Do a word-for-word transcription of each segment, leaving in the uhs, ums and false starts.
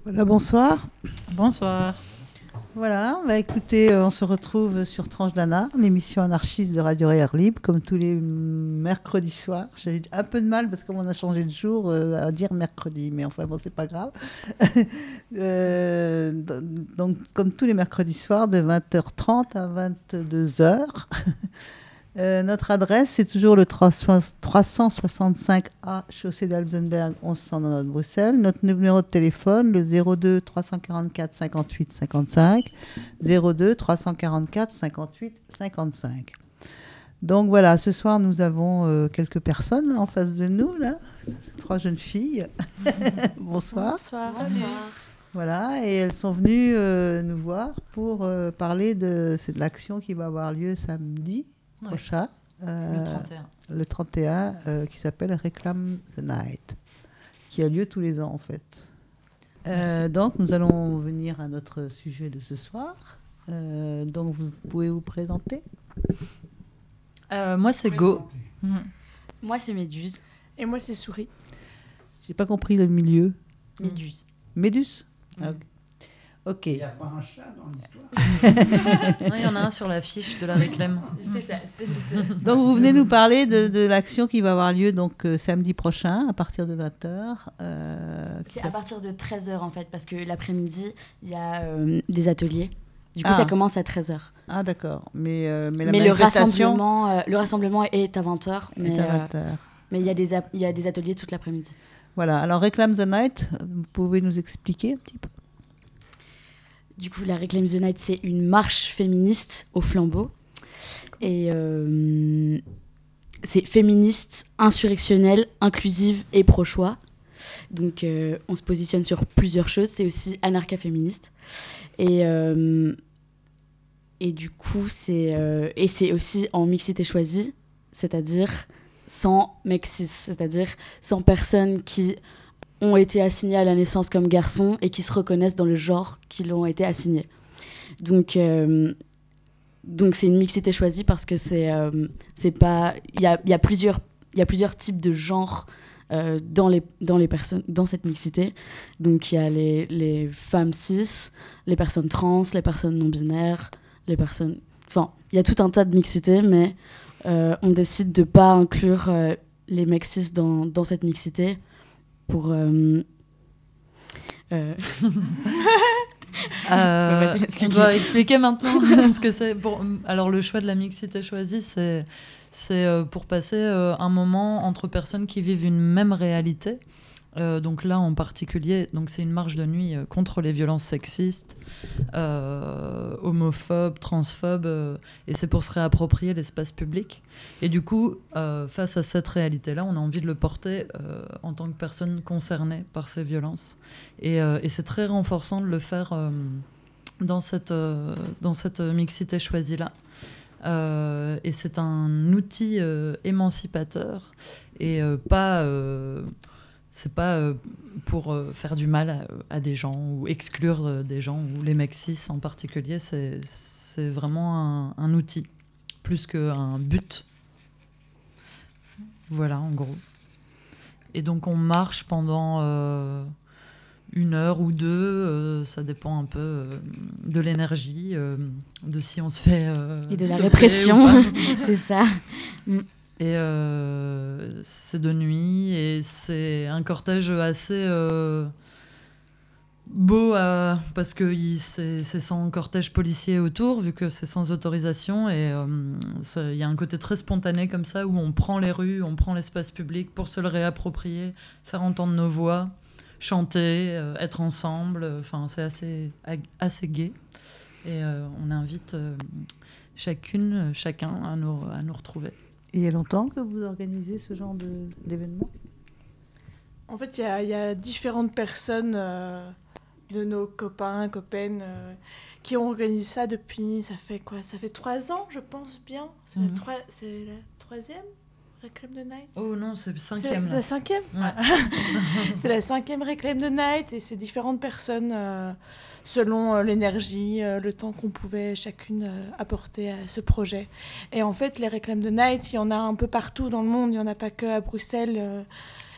Voilà, bonsoir. Bonsoir. Voilà, bah écoutez, euh, on se retrouve sur Tranche d'Anna, l'émission anarchiste de Radio Air Libre, comme tous les mercredis soirs. J'ai eu un peu de mal parce qu'on a changé de jour euh, à dire mercredi, mais enfin bon, c'est pas grave. euh, donc, comme tous les mercredis soirs, de vingt heures trente à vingt-deux heures. Euh, notre adresse, c'est toujours le trois cent soixante-cinq A, chaussée d'Alzenberg, onze cent quatre-vingt-dix Bruxelles. Notre numéro de téléphone, le zéro deux trois cent quarante-quatre cinquante-huit cinquante-cinq, zéro deux trois cent quarante-quatre cinquante-huit cinquante-cinq. Donc voilà, ce soir, nous avons euh, quelques personnes en face de nous, là, trois jeunes filles. Bonsoir. Bonsoir. Bonsoir. Voilà, et elles sont venues euh, nous voir pour euh, parler de, c'est de l'action qui va avoir lieu samedi prochain, euh, le trente et un, le trente et un euh, qui s'appelle Reclaim the Night, qui a lieu tous les ans en fait. Euh, donc nous allons venir à notre sujet de ce soir. Euh, donc vous pouvez vous présenter. euh, Moi c'est Go. Mmh. Moi c'est Méduse. Et moi c'est Souris. J'ai pas compris le milieu. Méduse. Méduse. Mmh. Ah, ok. Ok. Il n'y a pas un chat dans l'histoire. Il y en a un sur l'affiche de la réclame. C'est ça. C'est, c'est... Donc vous venez nous parler de, de l'action qui va avoir lieu donc euh, samedi prochain à partir de vingt heures. Euh, c'est à partir de treize heures en fait, parce que l'après-midi il y a euh, des ateliers. Du coup ah. ça commence à treize heures. Ah d'accord. Mais, euh, mais, la mais le manifestation... rassemblement, euh, le rassemblement est à vingt heures. Mais, est à vingt heures. Euh, mais il y a des a- il y a des ateliers toute l'après-midi. Voilà. Alors Reclaim the Night, vous pouvez nous expliquer un petit peu? Du coup, la Reclaim the Night, c'est une marche féministe au flambeau. Et euh, c'est féministe, insurrectionnelle, inclusive et pro-choix. Donc, euh, on se positionne sur plusieurs choses. C'est aussi anarcha-féministe. Et, euh, et du coup, c'est, euh, et c'est aussi en mixité choisie, c'est-à-dire sans mec cis, c'est-à-dire sans personnes qui ont été assignés à la naissance comme garçons et qui se reconnaissent dans le genre qu'ils ont été assignés. Donc, euh, donc c'est une mixité choisie parce que c'est, euh, c'est pas, il y a, y a plusieurs, il y a plusieurs types de genres euh, dans les, dans les personnes, dans cette mixité. Donc il y a les, les femmes cis, les personnes trans, les personnes non binaires, les personnes, enfin, il y a tout un tas de mixités, mais euh, on décide de pas inclure euh, les mecs cis dans, dans cette mixité. Pour euh, euh... euh, on doit expliquer maintenant ce que c'est. Pour... Alors le choix de la mixité choisie, c'est c'est pour passer un moment entre personnes qui vivent une même réalité. Euh, donc là en particulier, donc c'est une marche de nuit euh, contre les violences sexistes, euh, homophobes, transphobes, euh, et c'est pour se réapproprier l'espace public. Et du coup, euh, face à cette réalité-là, on a envie de le porter euh, en tant que personne concernée par ces violences. Et, euh, et c'est très renforçant de le faire euh, dans cette, euh, dans cette mixité choisie-là. Euh, et c'est un outil euh, émancipateur et euh, pas... Euh, c'est pas euh, pour euh, faire du mal à, à des gens ou exclure euh, des gens, ou les mecs cis en particulier. C'est, c'est vraiment un, un outil, plus qu'un but. Voilà, en gros. Et donc, on marche pendant euh, une heure ou deux. Euh, ça dépend un peu euh, de l'énergie, euh, de si on se fait... Euh, Et de la répression, c'est ça. Mm. Et euh, c'est de nuit et c'est un cortège assez euh, beau à, parce que il, c'est, c'est sans cortège policier autour, vu que c'est sans autorisation. Et il y a un côté très spontané comme ça, où on prend les rues, on prend l'espace public pour se le réapproprier, faire entendre nos voix, chanter, euh, être ensemble. Enfin, c'est assez, assez gai. Et euh, on invite euh, chacune, chacun à nous, à nous retrouver. Et il y a longtemps que vous organisez ce genre de, d'événement? En fait, il y, y a différentes personnes euh, de nos copains, copaines, euh, qui ont organisé ça depuis, ça fait quoi? Ça fait trois ans, je pense bien. C'est, mm-hmm. la, troi- c'est la troisième Reclaim the Night? Oh non, c'est le cinquième. C'est la cinquième? Ouais. C'est la cinquième Reclaim the Night, et c'est différentes personnes euh, selon euh, l'énergie, euh, le temps qu'on pouvait chacune euh, apporter à ce projet. Et en fait, les Reclaim the Night, il y en a un peu partout dans le monde, il n'y en a pas que à Bruxelles. Euh,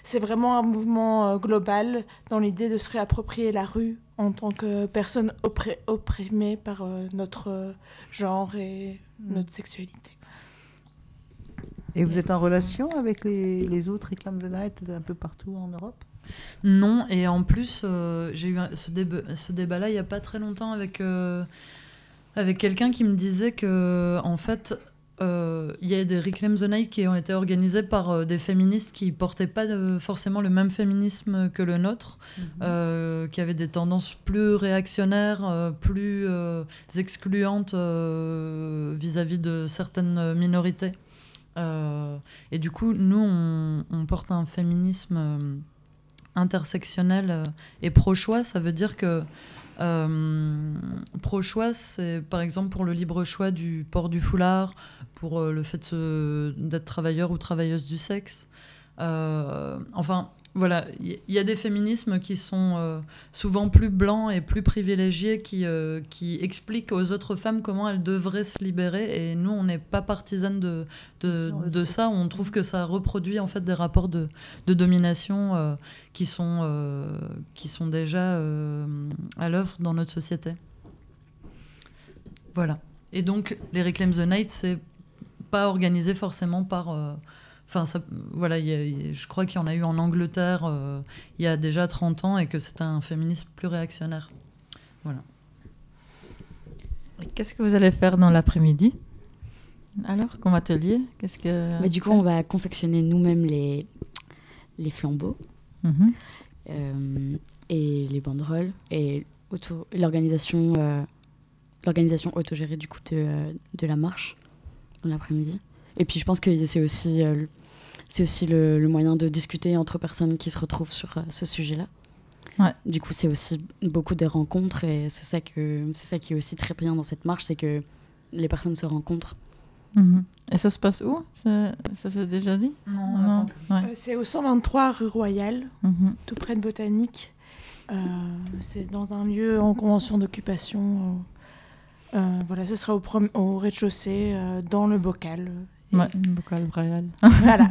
c'est vraiment un mouvement euh, global dans l'idée de se réapproprier la rue en tant que personne oppré- opprimée par euh, notre euh, genre et Mm. notre sexualité. Et vous êtes en relation avec les, les autres Reclaim the Night un peu partout en Europe? Non, et en plus, euh, j'ai eu un- ce, déba- ce débat-là il n'y a pas très longtemps avec, euh, avec quelqu'un qui me disait que, en fait, euh, il y a des Reclaim the Night qui ont été organisés par euh, des féministes qui portaient pas de- forcément le même féminisme que le nôtre, Mhm. euh, qui avaient des tendances plus réactionnaires, euh, plus euh, excluantes euh, vis-à-vis de certaines minorités. Euh, et du coup, nous, on, on porte un féminisme euh, intersectionnel euh, et pro-choix. Ça veut dire que euh, pro-choix, c'est par exemple pour le libre choix du port du foulard, pour euh, le fait de se- d'être travailleur ou travailleuse du sexe. Euh, enfin, voilà, il y, y a des féminismes qui sont euh, souvent plus blancs et plus privilégiés, qui, euh, qui expliquent aux autres femmes comment elles devraient se libérer. Et nous, on n'est pas partisanes de, de, Si, on le de trouve. ça. On trouve que ça reproduit en fait des rapports de, de domination euh, qui, sont, euh, qui sont déjà euh, à l'œuvre dans notre société. Voilà. Et donc, les Reclaim the Night, c'est pas organisé forcément par... euh, Enfin, ça, voilà, y a, y a, je crois qu'il y en a eu en Angleterre euh, il y a déjà trente ans et que c'était un féminisme plus réactionnaire. Voilà. Et qu'est-ce que vous allez faire dans l'après-midi? Alors, comme atelier, qu'est-ce que... Bah, du coup, on va confectionner nous-mêmes les, les flambeaux Mhm. euh, et les banderoles et auto, l'organisation, euh, l'organisation autogérée du coup de, euh, de la marche dans l'après-midi. Et puis, je pense que c'est aussi... Euh, C'est aussi le, le moyen de discuter entre personnes qui se retrouvent sur euh, ce sujet-là. Ouais. Du coup, c'est aussi beaucoup des rencontres et c'est ça, que, c'est ça qui est aussi très bien dans cette marche, c'est que les personnes se rencontrent. Mhm. Et ça se passe où? Ça, ça s'est déjà dit? Non, Non. Ouais. Euh, c'est au cent vingt-trois rue Royale, Mhm. tout près de Botanique. Euh, c'est dans un lieu en convention d'occupation. Euh, voilà, ce sera au, prom- au rez-de-chaussée, euh, dans le bocal. Et Ouais, une bocal Royal. Voilà.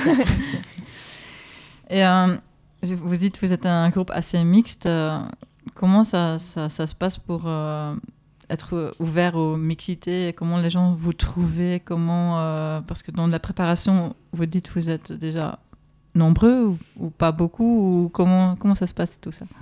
Et euh, je- vous dites que vous êtes un groupe assez mixte. euh, comment ça, ça, ça se passe pour euh, être ouvert aux mixités? Comment les gens vous trouvent? Comment, euh, parce que dans la préparation, vous dites que vous êtes déjà nombreux ou, ou pas beaucoup, ou comment, comment ça se passe tout ça?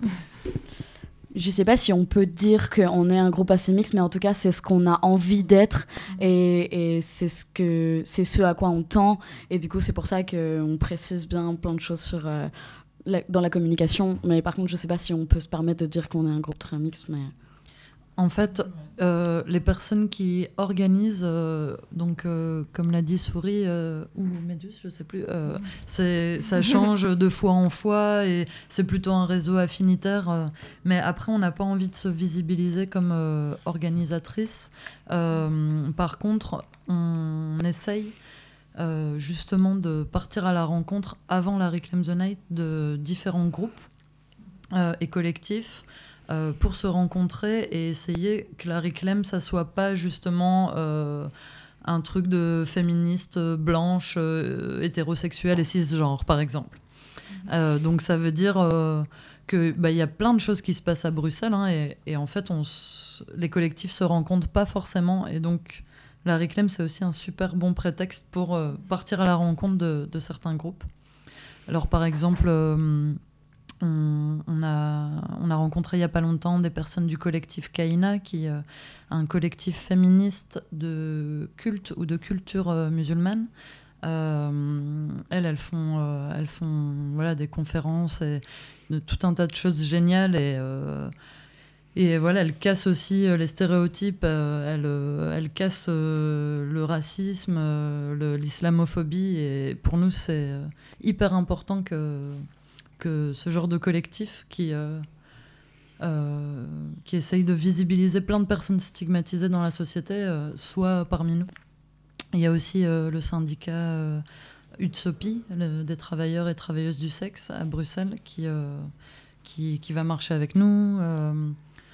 Je sais pas si on peut dire qu'on est un groupe assez mixte, mais en tout cas, c'est ce qu'on a envie d'être et, et c'est, ce que, c'est ce à quoi on tend. Et du coup, c'est pour ça qu'on précise bien plein de choses sur, euh, la, dans la communication. Mais par contre, je sais pas si on peut se permettre de dire qu'on est un groupe très mixte. Mais... En fait, euh, les personnes qui organisent, euh, donc euh, comme l'a dit Souris euh, ou Méduse, je sais plus, euh, c'est, ça change de fois en fois et c'est plutôt un réseau affinitaire. Euh, mais après, on n'a pas envie de se visibiliser comme euh, organisatrice. Euh, par contre, on essaye euh, justement de partir à la rencontre avant la Reclaim the Night de différents groupes euh, et collectifs. Euh, pour se rencontrer et essayer que la Reclaim, ça soit pas justement euh, un truc de féministe blanche, euh, hétérosexuelle et cisgenre, par exemple. Euh, donc ça veut dire euh, que bah, y a plein de choses qui se passent à Bruxelles hein, et, et en fait, on s- les collectifs se rencontrent pas forcément et donc la Reclaim, c'est aussi un super bon prétexte pour euh, partir à la rencontre de, de certains groupes. Alors par exemple... Euh, On, on, a, on a rencontré il n'y a pas longtemps des personnes du collectif Kaina, qui est euh, un collectif féministe de culte ou de culture euh, musulmane. Euh, elles, elles font, euh, elles font voilà, des conférences et de, tout un tas de choses géniales. Et, euh, et voilà, elles cassent aussi euh, les stéréotypes, euh, elles, euh, elles cassent euh, le racisme, euh, le, l'islamophobie. Et pour nous, c'est euh, hyper important que... que ce genre de collectif qui, euh, euh, qui essaye de visibiliser plein de personnes stigmatisées dans la société euh, soit parmi nous. Il y a aussi euh, le syndicat euh, U T S O P I, le, des travailleurs et travailleuses du sexe à Bruxelles, qui, euh, qui, qui va marcher avec nous. Euh,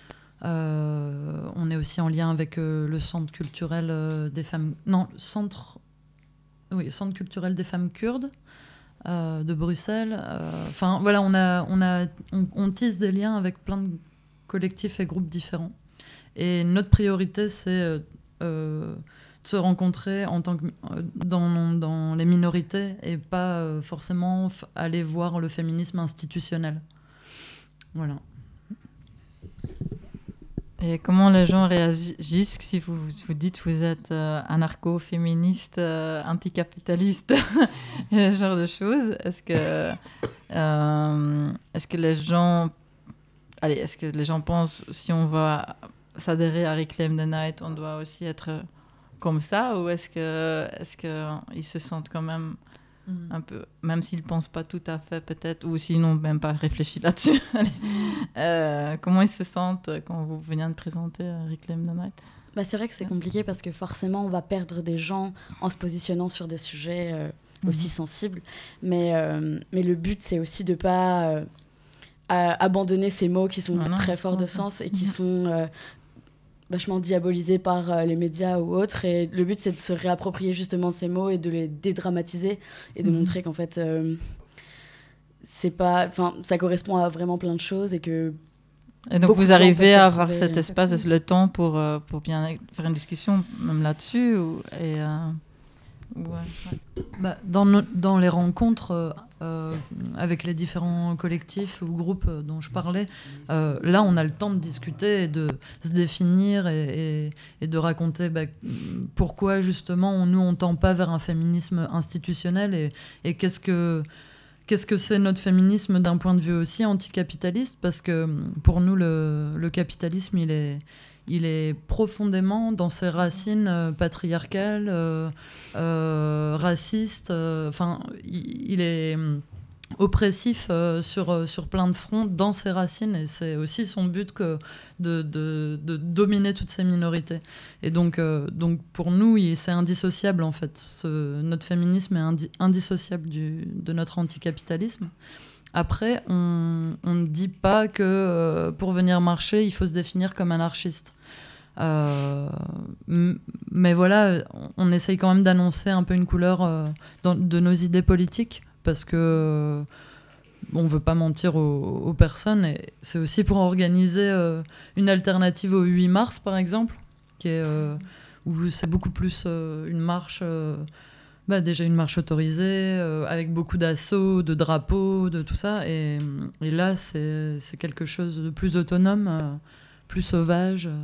euh, on est aussi en lien avec euh, le centre culturel euh, des femmes... Non, le centre, oui, centre culturel des femmes kurdes. euh, de Bruxelles. Enfin, euh, voilà, on, a, on, a, on, on tisse des liens avec plein de collectifs et groupes différents. Et notre priorité, c'est euh, de se rencontrer en tant que, dans, dans les minorités et pas euh, forcément f- aller voir le féminisme institutionnel. Voilà. Et comment les gens réagissent si vous vous dites que vous êtes euh, anarcho-féministe, euh, anticapitaliste, et ce genre de choses? Est-ce que, euh, est-ce que les gens... Allez, est-ce que les gens pensent, si on va s'adhérer à Reclaim the Night, on doit aussi être comme ça? Ou est-ce que, est-ce qu'ils se sentent quand même un peu, même s'ils ne pensent pas tout à fait peut-être, ou s'ils n'ont même pas réfléchi là-dessus? euh, comment ils se sentent quand vous venez de présenter Reclaim the Night? Bah, c'est vrai que c'est compliqué parce que forcément on va perdre des gens en se positionnant sur des sujets euh, aussi mm-hmm. sensibles, mais, euh, mais le but c'est aussi de ne pas euh, abandonner ces mots qui sont ah très forts de sens et qui mm-hmm. sont euh, vachement diabolisés par euh, les médias ou autres, et le but c'est de se réapproprier justement ces mots et de les dédramatiser et de mmh. montrer qu'en fait euh, c'est pas, enfin ça correspond à vraiment plein de choses et que et donc vous arrivez à avoir cet espace, le temps pour euh, pour bien faire une discussion même là-dessus ou, et euh, ouais, ouais. Bah, dans, no- dans les rencontres euh, avec les différents collectifs ou groupes dont je parlais, euh, là on a le temps de discuter et de se définir et, et, et de raconter bah, pourquoi justement on, nous on tend pas vers un féminisme institutionnel et, et qu'est-ce que qu'est-ce que c'est notre féminisme d'un point de vue aussi anticapitaliste, parce que pour nous le, le capitalisme il est il est profondément dans ses racines euh, patriarcales, euh, euh, racistes. Enfin, euh, il, il est oppressif euh, sur, euh, sur plein de fronts dans ses racines, et c'est aussi son but que de, de, de dominer toutes ces minorités. Et donc, euh, donc pour nous, il, c'est indissociable en fait. Ce, notre féminisme est indi- indissociable du, de notre anticapitalisme. Après, on ne dit pas que euh, pour venir marcher, il faut se définir comme anarchiste. Euh, m- mais voilà, on, on essaye quand même d'annoncer un peu une couleur euh, dans, de nos idées politiques, parce que euh, on ne veut pas mentir aux, aux personnes. Et c'est aussi pour organiser euh, une alternative au huit mars, par exemple, qui est, euh, où c'est beaucoup plus euh, une marche... Euh, Bah, déjà une marche autorisée, euh, avec beaucoup d'assauts, de drapeaux, de tout ça. Et, et là, c'est, c'est quelque chose de plus autonome, euh, plus sauvage, euh,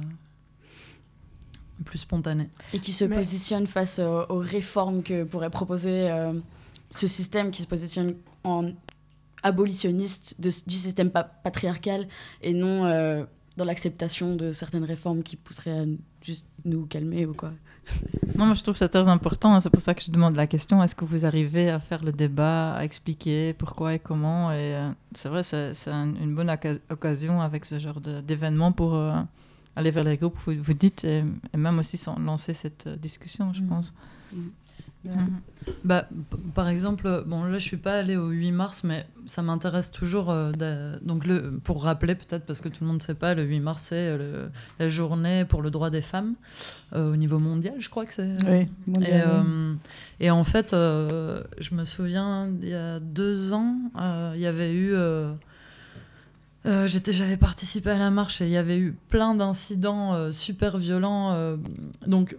plus spontané. Et qui se Mais... positionne face aux, aux réformes que pourrait proposer euh, ce système, qui se positionne en abolitionniste de, du système pa- patriarcal et non euh, dans l'acceptation de certaines réformes qui pousseraient à juste nous calmer ou quoi. Non, moi je trouve ça très important, c'est pour ça que je demande la question, est-ce que vous arrivez à faire le débat, à expliquer pourquoi et comment, et euh, c'est vrai, c'est, c'est un, une bonne oca- occasion avec ce genre de, d'événement pour euh, aller vers les groupes, vous, vous dites, et, et même aussi sans lancer cette euh, discussion, je mmh. pense. Mmh. Mmh. Bah, p- par exemple, bon là je suis pas allée au huit mars, mais ça m'intéresse toujours. Euh, d'a... Donc le, pour rappeler peut-être, parce que tout le monde ne sait pas, le huit mars c'est le, la journée pour le droit des femmes euh, au niveau mondial, je crois que c'est. Oui, mondial. Et, euh, et en fait, euh, je me souviens, il y a deux ans, euh, il y avait eu. Euh, Euh, j'étais, j'avais participé à la marche et il y avait eu plein d'incidents euh, super violents. Euh, donc,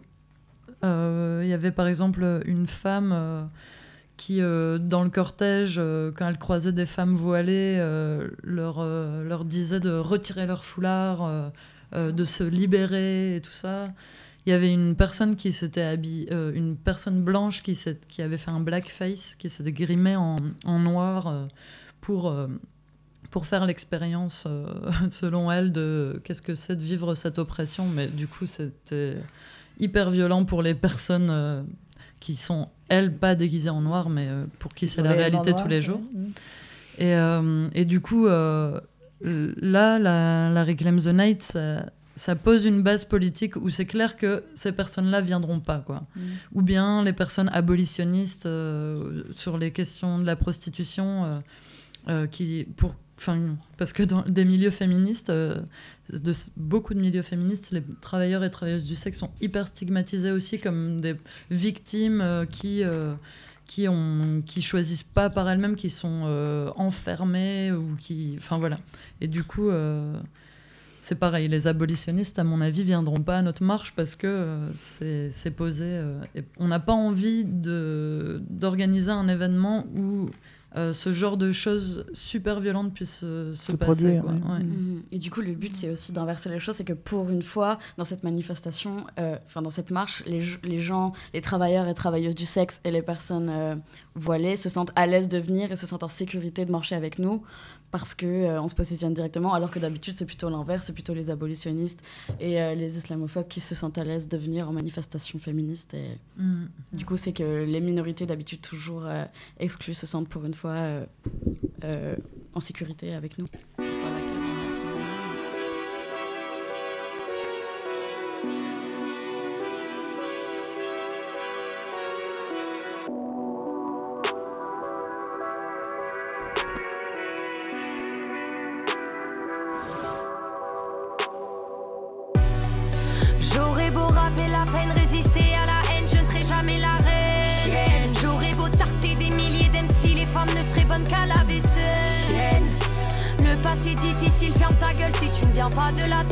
euh, il y avait par exemple une femme euh, qui, euh, dans le cortège, euh, quand elle croisait des femmes voilées, euh, leur, euh, leur disait de retirer leur foulard, euh, euh, de se libérer et tout ça. Il y avait une personne qui s'était habillée, euh, une personne blanche qui, s'est, qui avait fait un blackface, qui s'était grimée en, en noir euh, pour... Euh, pour faire l'expérience, euh, selon elle, de qu'est-ce que c'est de vivre cette oppression. Mais du coup, c'était hyper violent pour les personnes euh, qui sont, elles, pas déguisées en noir, mais euh, pour qui c'est la réalité tous les jours. Oui. Et, euh, et du coup, euh, là, la, la Reclaim the Night, ça, ça pose une base politique où c'est clair que ces personnes-là viendront pas, quoi. Mm. Ou bien les personnes abolitionnistes euh, sur les questions de la prostitution, euh, euh, qui, pour Enfin, parce que dans des milieux féministes, euh, de beaucoup de milieux féministes, les travailleurs et travailleuses du sexe sont hyper stigmatisés aussi comme des victimes euh, qui, euh, qui ont qui choisissent pas par elles-mêmes, qui sont euh, enfermées ou qui, enfin voilà. Et du coup, euh, c'est pareil. Les abolitionnistes, à mon avis, viendront pas à notre marche parce que euh, c'est, c'est posé. Euh, et on n'a pas envie de d'organiser un événement où Euh, ce genre de choses super violentes puissent euh, se, se passer. Produire, quoi. oui. Ouais. Mmh. Et du coup, le but, c'est aussi d'inverser les choses. C'est que pour une fois, dans cette manifestation, euh, enfin dans cette marche, les, les gens, les travailleurs et travailleuses du sexe et les personnes euh, voilées se sentent à l'aise de venir et se sentent en sécurité de marcher avec nous parce qu'on euh, se positionne directement, alors que d'habitude, c'est plutôt l'inverse. C'est plutôt les abolitionnistes et euh, les islamophobes qui se sentent à l'aise de venir en manifestation féministe. Et Mmh. du coup, c'est que les minorités, d'habitude toujours euh, exclues, se sentent pour une fois euh, euh, en sécurité avec nous. J'aurais beau rapper la peine, résister à la haine, je ne serai jamais la reine. J'aurais beau tarter des milliers d'M C, les femmes ne seraient bonnes qu'à la vaisselle. Le passé difficile, ferme ta gueule si tu ne viens pas de la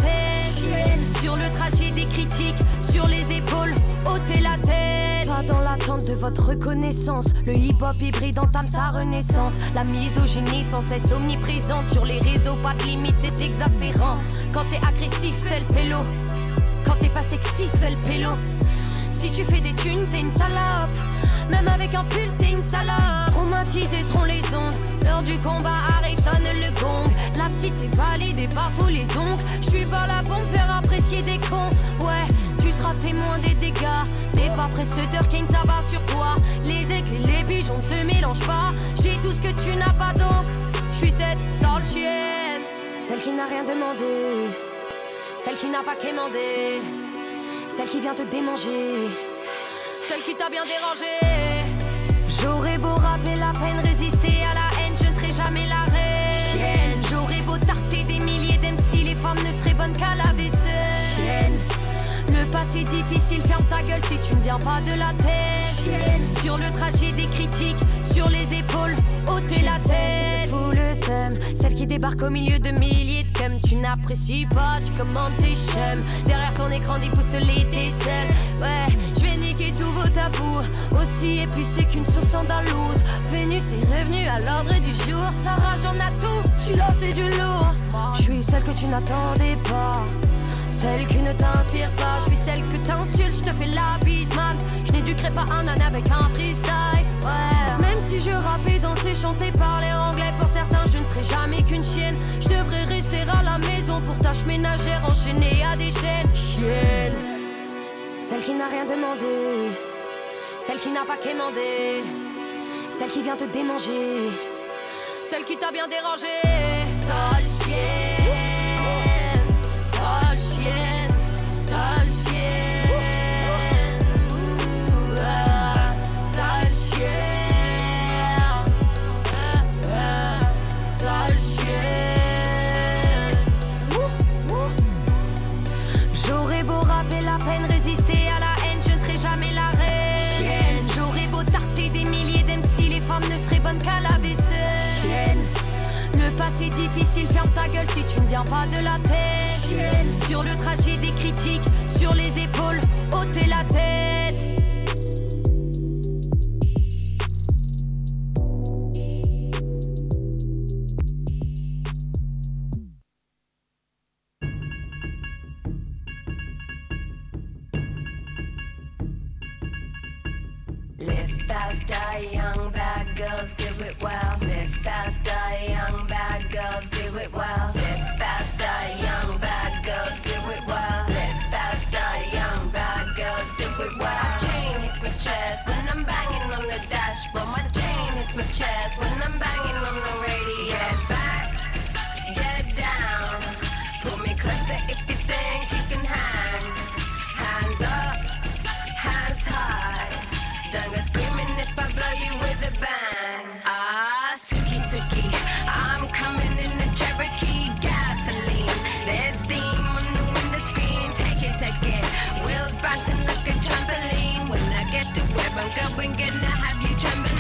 tête. Sur le trajet des critiques, sur les épaules, ôtez la tête. Pas dans l'attente de votre reconnaissance, le hip-hop hybride entame sa renaissance. La misogynie sans cesse omniprésente, sur les réseaux pas de limite, c'est exaspérant. Quand t'es agressif, fais le pélo. Quand t'es pas sexy, fais le pélo. Si tu fais des thunes, t'es une salope. Même avec un pull, t'es une salope. Traumatisés seront les ondes. L'heure du combat arrive, sonne le gong. La petite est validée par tous les ongles. J'suis pas là pour me faire apprécier des cons. Ouais, tu seras témoin des dégâts. T'es pas précédeur, Kane, ça va sur toi. Les aigles et les pigeons ne se mélangent pas. J'ai tout ce que tu n'as pas donc. J'suis cette sale chienne. Celle qui n'a rien demandé. Celle qui n'a pas quémandé. Celle qui vient te démanger. Celle qui t'a bien dérangé. J'aurais beau rapper la peine, résister à la haine, je ne serai jamais la reine. J'aurais beau tarter des milliers d'M C, les femmes ne seraient bonnes qu'à la vaisselle. Le passé difficile, ferme ta gueule si tu ne viens pas de la tête. Sur le trajet des critiques, sur les épaules, ôtez la tête. Fous le seum, celle qui débarque au milieu de milliers de cums. Tu n'apprécies pas, tu commandes tes chums. Derrière ton écran des pouces l'étincelle. Ouais, je vais niquer tous vos tabous. Aussi épicé qu'une sauce andalouse. Vénus est revenue à l'ordre du jour. La rage en a tout, j'suis là c'est du lourd. J'suis celle que tu n'attendais pas. Celle qui ne t'inspire pas, je suis celle que t'insultes, je te fais la bise, man. Je n'éduquerai pas un âne avec un freestyle, ouais. Même si je rappe et danser, chanter, parler anglais, pour certains je ne serai jamais qu'une chienne. Je devrais rester à la maison pour tâches ménagères, enchaînées à des chaînes. Chienne. Celle qui n'a rien demandé, celle qui n'a pas quémandé, celle qui vient te démanger, celle qui t'a bien dérangé. Sale chienne. Sale chienne, sale chienne, ouh, ah, sale chienne, ah, ah, sale chienne. Ouh, ouh. J'aurais beau rapper la peine, résister à la haine, je ne serai jamais la reine. J'aurais beau tarter des milliers d'M C, les femmes ne seraient bonnes qu'à la vaisselle. Le passé difficile, ferme ta gueule si tu ne viens pas de la tête. Sur le trajet des critiques, sur les épaules, ôtez la tête. Live faster, young bad girls, do it well. Live faster, young bad girls, do it well. Live faster, young bad girls, do it well. Live faster, young bad girls, do it well. My chain hits my chest when I'm banging on the dashboard. My chain hits my chest when I'm banging on the radio. Get back, get down, pull me closer if you think you can hang. Hands up, hands high. Don't go screaming if I blow you with a bang. Ah, Suki Suki, I'm coming in the Cherokee gasoline. There's steam on the window screen. Take it, take it. Wheels bouncing like a trampoline. When I get to where I'm going, gonna have you trembling.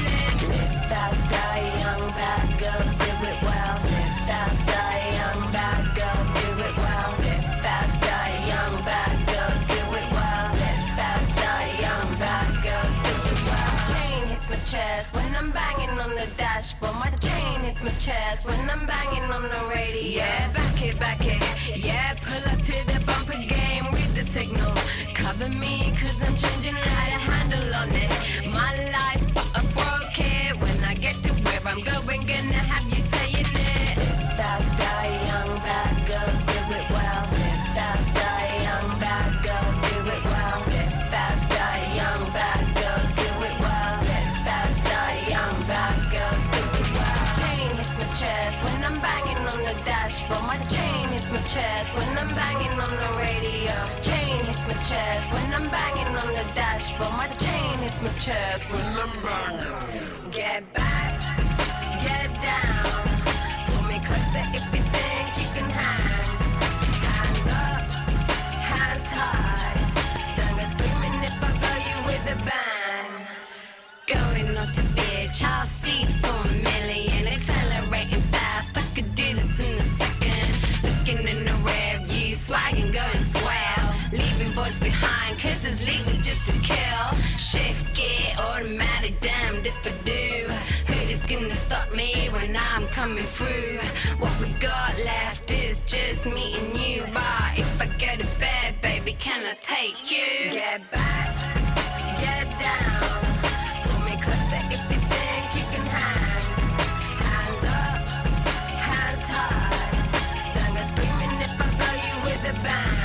I'm banging on the dashboard. My chain hits my chest when I'm banging on the radio. Yeah, back it, back it. Yeah, pull up to the bumper game with the signal. Cover me cause I'm changing how to handle on it. My life, but I broke it. When I get to where I'm going, gonna have you saying it. Live fast, die young, bad girls do it well. Live fast, die young, bad girls do it well. Live fast, die young, bad girls do it well. Live fast, die young, bad girls do it well. Chain hits my chest when I'm banging on the dashboard. My chain hits my chest when I'm banging on the radio. Chain hits my chest when I'm banging on the dashboard. My chain hits my chest when I'm banging. Get back, get down. Pull me closer if you think you can hang. Hands up, hands high. Don't go screaming if I blow you with a bang. Going on to bitch, I'll see for a million. Accelerating fast, I could do this in a second. Looking in the rear view, swagging, going swell. Leaving boys behind, cause it's legal just to kill. Shift gear, automatic, damned if I do. Who is gonna stop me when I'm coming through? What we got left is just me and you. But if I go to bed, baby, can I take you? Get back, get down. Pull me closer if you think you can hang. Hands up, hands high. Don't go screaming if I blow you with a bang.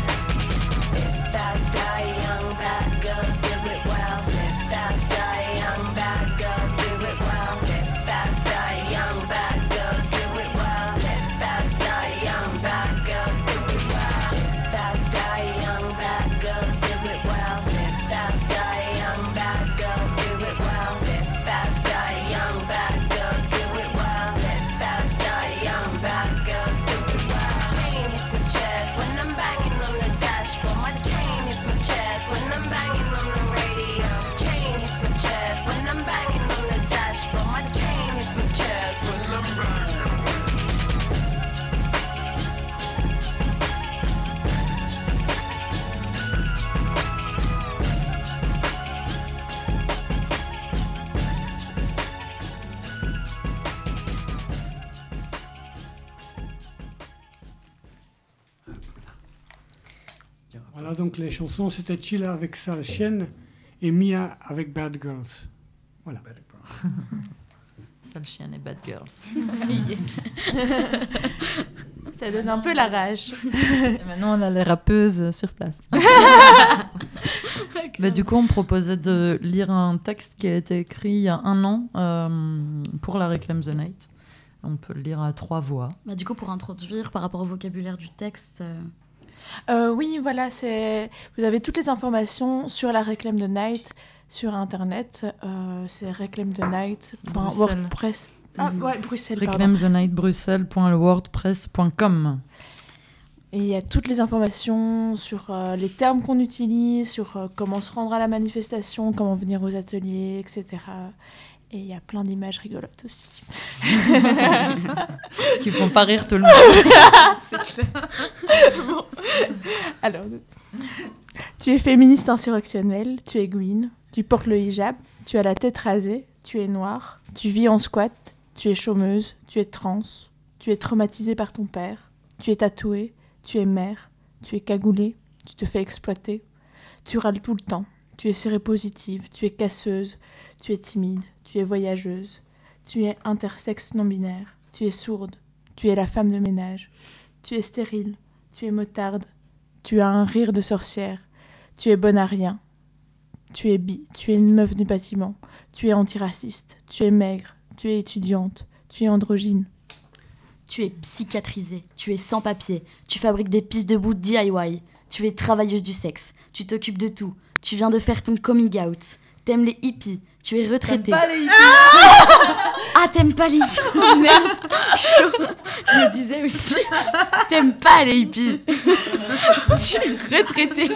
Live fast, die young, bad girls do it well. Live fast, die young, bad girls do it well. Live fast, die young, bad girls do it well. Live fast, die young, bad girls do it well. Live fast, die young, bad girls do it well. Live fast, die young, bad girls do it well. Live fast, die young, bad girls do it well. Live fast, die young, bad girls do it well. Chain hits my chest when I'm banging on the dashboard. My chain hits my chest when I'm banging on the radio. Chain hits my chest when I'm banging on the dashboard. My chain hits my chest when I'm banging. Voilà, donc les chansons, c'était Chilla avec Sale Chienne et Mia avec Bad Girls. Voilà. Sale chienne et Bad Girls. Ça donne un peu la rage. Et maintenant, on a les rappeuses sur place. Bah, du coup, on me proposait de lire un texte qui a été écrit il y a un an euh, pour la Reclaim the Night. On peut le lire à trois voix. Bah, du coup, pour introduire par rapport au vocabulaire du texte... euh, Euh, oui, voilà, c'est... vous avez toutes les informations sur la Reclaim the Night sur Internet. Euh, c'est reclaim the night point wordpress. Ah, ouais, Bruxelles, pardon. reclaim the night bruxelles point wordpress point com. Et il y a toutes les informations sur euh, les termes qu'on utilise, sur euh, comment se rendre à la manifestation, comment venir aux ateliers, et cetera. Et il y a plein d'images rigolotes aussi. Qui font pas rire tout le monde. C'est clair. Bon. Alors, tu es féministe insurrectionnelle, tu es Gwyn, tu portes le hijab, tu as la tête rasée, tu es noire, tu vis en squat, tu es chômeuse, tu es trans, tu es traumatisée par ton père, tu es tatouée, tu es mère, tu es cagoulée, tu te fais exploiter, tu râles tout le temps, tu es séropositive, tu es casseuse, tu es timide, tu es voyageuse, tu es intersexe non-binaire, tu es sourde, tu es la femme de ménage, tu es stérile, tu es motarde, tu as un rire de sorcière, tu es bonne à rien, tu es bi, tu es une meuf du bâtiment, tu es antiraciste, tu es maigre, tu es étudiante, tu es androgyne. Tu es psychiatrisée, tu es sans papier, tu fabriques des pistes de bout D I Y, tu es travailleuse du sexe, tu t'occupes de tout, tu viens de faire ton coming out, t'aimes les hippies, tu es retraitée. T'aimes pas les hippies. Ah, t'aimes pas les hippies. Oh, merde, chaud. Je me disais aussi, t'aimes pas les hippies. Tu es retraitée.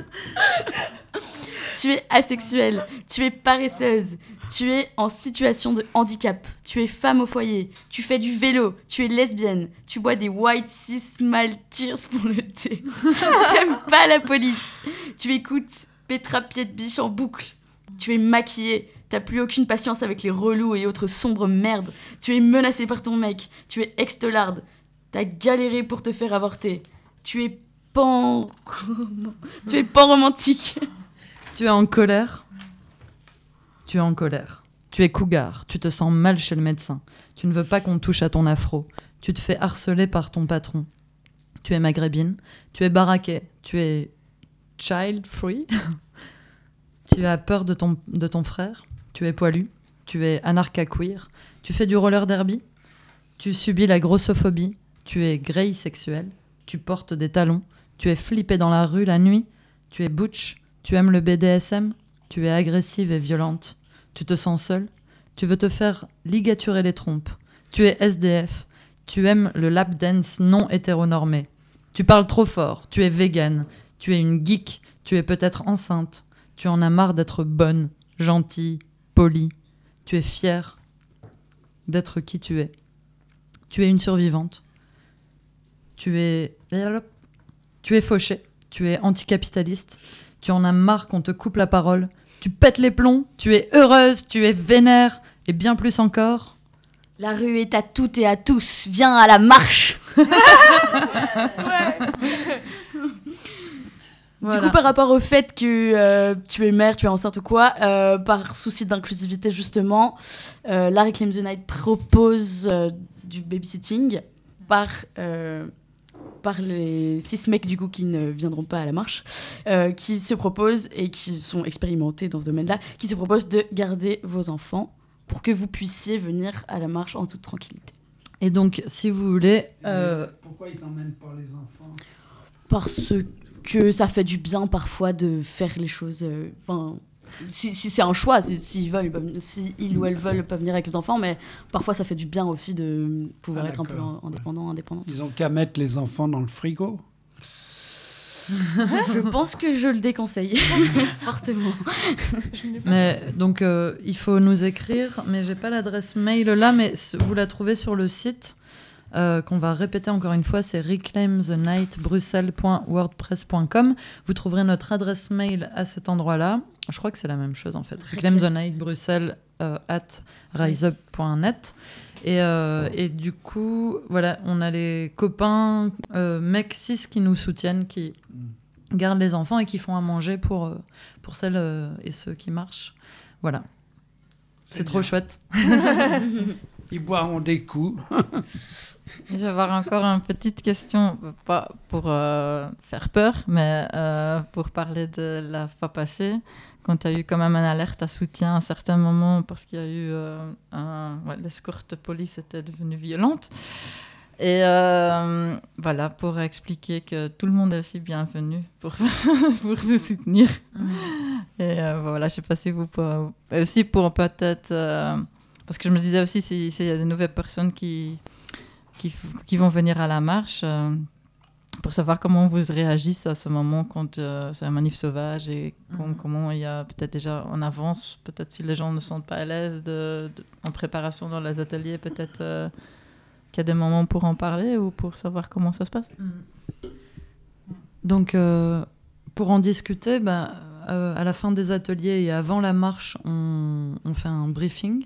Tu es asexuelle, tu es paresseuse, tu es en situation de handicap, tu es femme au foyer, tu fais du vélo, tu es lesbienne, tu bois des white cis malt tears pour le thé. T'aimes pas la police, tu écoutes Petra Pied de Biche en boucle, tu es maquillée, T'as plus aucune patience avec les relous et autres sombres merdes. Tu es menacé par ton mec. Tu es extolarde. T'as galéré pour te faire avorter. Tu es pan... tu es pan romantique. Tu es en colère. Tu es en colère. Tu es cougar. Tu te sens mal chez le médecin. Tu ne veux pas qu'on touche à ton afro. Tu te fais harceler par ton patron. Tu es maghrébine. Tu es baraquée. Tu es child free. Tu as peur de ton, de ton frère. Tu es poilu. Tu es anarcha-queer. Tu fais du roller derby. Tu subis la grossophobie. Tu es grey sexuel. Tu portes des talons. Tu es flippé dans la rue la nuit. Tu es butch. Tu aimes le B D S M. Tu es agressive et violente. Tu te sens seule. Tu veux te faire ligaturer les trompes. Tu es S D F. Tu aimes le lap dance non hétéronormé. Tu parles trop fort. Tu es végane. Tu es une geek. Tu es peut-être enceinte. Tu en as marre d'être bonne, gentille, polie. Tu es fière d'être qui tu es. Tu es une survivante. Tu es... Tu es fauchée. Tu es anticapitaliste. Tu en as marre qu'on te coupe la parole. Tu pètes les plombs. Tu es heureuse. Tu es vénère. Et bien plus encore. La rue est à toutes et à tous. Viens à la marche. Ouais. Du coup, par rapport au fait que euh, tu es mère, tu es enceinte ou quoi, euh, par souci d'inclusivité justement, euh, la Reclaim the Night propose euh, du babysitting par, euh, par les six mecs du coup qui ne viendront pas à la marche, euh, qui se proposent et qui sont expérimentés dans ce domaine-là, qui se proposent de garder vos enfants pour que vous puissiez venir à la marche en toute tranquillité. Et donc, si vous voulez... Euh... Pourquoi ils n'emmènent pas les enfants ? Parce que ça fait du bien parfois de faire les choses... Enfin, euh, si, si c'est un choix, si, si, ils veulent, ils peuvent, si ils ou elles veulent pas venir avec les enfants, mais parfois ça fait du bien aussi de pouvoir Ah, être un peu indépendant, indépendante. Ils ont qu'à mettre les enfants dans le frigo. Je pense que je le déconseille fortement. Mais donc euh, il faut nous écrire, mais j'ai pas l'adresse mail là, mais vous la trouvez sur le site euh, qu'on va répéter encore une fois, c'est reclaim the night bruxelles point wordpress point com. Vous trouverez notre adresse mail à cet endroit-là. Je crois que c'est la même chose en fait. reclaim the night bruxelles euh, at riseup point net. Et, euh, et du coup, voilà, on a les copains euh, mecs cis qui nous soutiennent, qui gardent les enfants et qui font à manger pour, euh, pour celles euh, et ceux qui marchent. Voilà. C'est, c'est trop chouette. Ils boiront des coups. Je vais avoir encore une petite question, pas pour euh, faire peur, mais euh, pour parler de la fois passée, quand tu as eu quand même une alerte à soutien à un certain moment parce qu'il y a eu euh, un... Ouais, l'escorte police était devenue violente. Et euh, voilà, pour expliquer que tout le monde est aussi bienvenu pour, pour vous soutenir. Mmh. Et euh, voilà, je ne sais pas si vous pouvez... Aussi pour peut-être... Euh, parce que je me disais aussi, s'il si y a de nouvelles personnes qui, qui, qui vont venir à la marche... Euh, pour savoir comment vous réagissez à ce moment quand euh, c'est un manif sauvage et com- mmh. comment il y a peut-être déjà en avance, peut-être si les gens ne sont pas à l'aise de, de, en préparation dans les ateliers, peut-être euh, qu'il y a des moments pour en parler ou pour savoir comment ça se passe. Mmh. Donc, euh, pour en discuter, bah, euh, à la fin des ateliers et avant la marche, on, on fait un briefing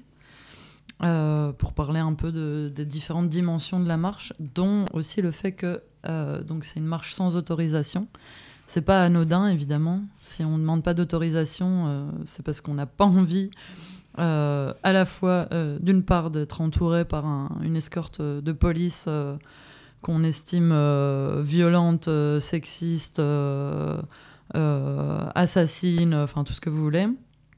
euh, pour parler un peu de, des différentes dimensions de la marche, dont aussi le fait que Euh, donc c'est une marche sans autorisation. C'est pas anodin, évidemment. Si on ne demande pas d'autorisation, euh, c'est parce qu'on n'a pas envie euh, à la fois, euh, d'une part, d'être entouré par un, une escorte de police euh, qu'on estime euh, violente, euh, sexiste, euh, euh, assassine, enfin tout ce que vous voulez.